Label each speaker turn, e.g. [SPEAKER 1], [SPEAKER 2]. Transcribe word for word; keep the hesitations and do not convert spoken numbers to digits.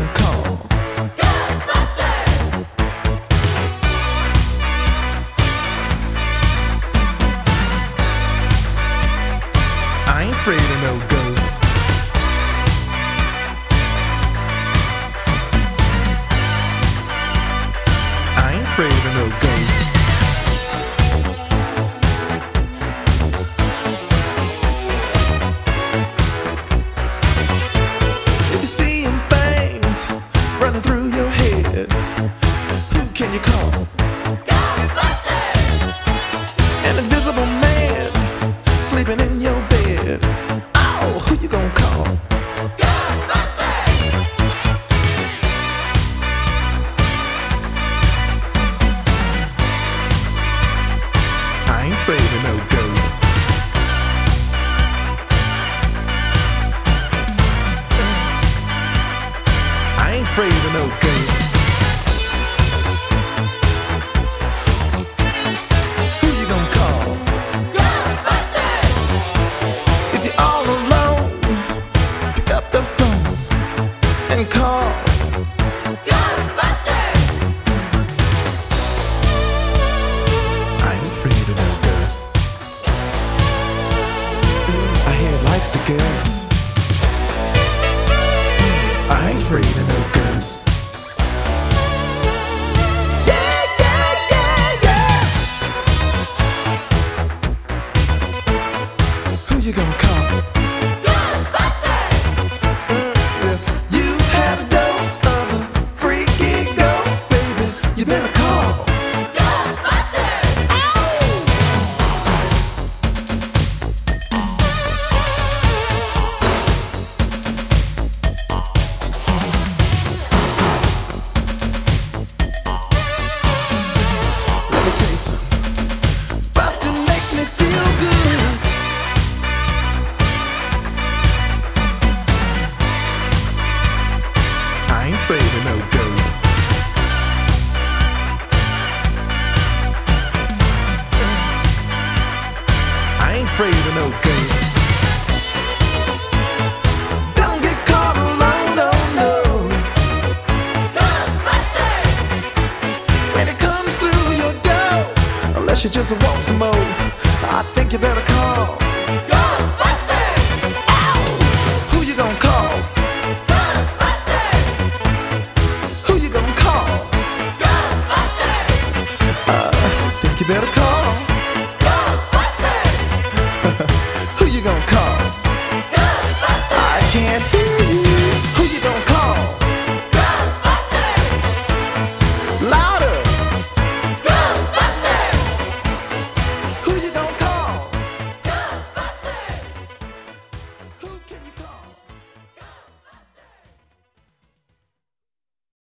[SPEAKER 1] gonna call?
[SPEAKER 2] Ghostbusters!
[SPEAKER 1] I ain't afraid of no ghosts. I ain't afraid of no ghosts. If you're seeing things running through your head, who can you call?
[SPEAKER 2] Ghostbusters!
[SPEAKER 1] An invisible man sleeping in your bed. Oh, who you gonna call?
[SPEAKER 2] Ghostbusters!
[SPEAKER 1] I ain't afraid of no ghosts. I ain't afraid of no ghosts. Who you gonna call?
[SPEAKER 2] Ghostbusters!
[SPEAKER 1] If you're all alone, pick up the phone and call.
[SPEAKER 2] Ghostbusters!
[SPEAKER 1] I ain't afraid of no ghosts. I hear it likes the girls. I ain't afraid of no ghosts. Yeah, yeah, yeah, yeah. Who you gonna call?
[SPEAKER 2] Ghostbusters!
[SPEAKER 1] If you've had a dose of a freaky ghost, baby, you better call.
[SPEAKER 2] Ghostbusters!
[SPEAKER 1] Let me tell you something. Bustin' makes me feel good. I ain't afraid of no ghosts. I ain't afraid of no ghosts. Don't get caught alone, oh no.
[SPEAKER 2] Ghostbusters!
[SPEAKER 1] When it comes through your door, unless you just want some more, I think you better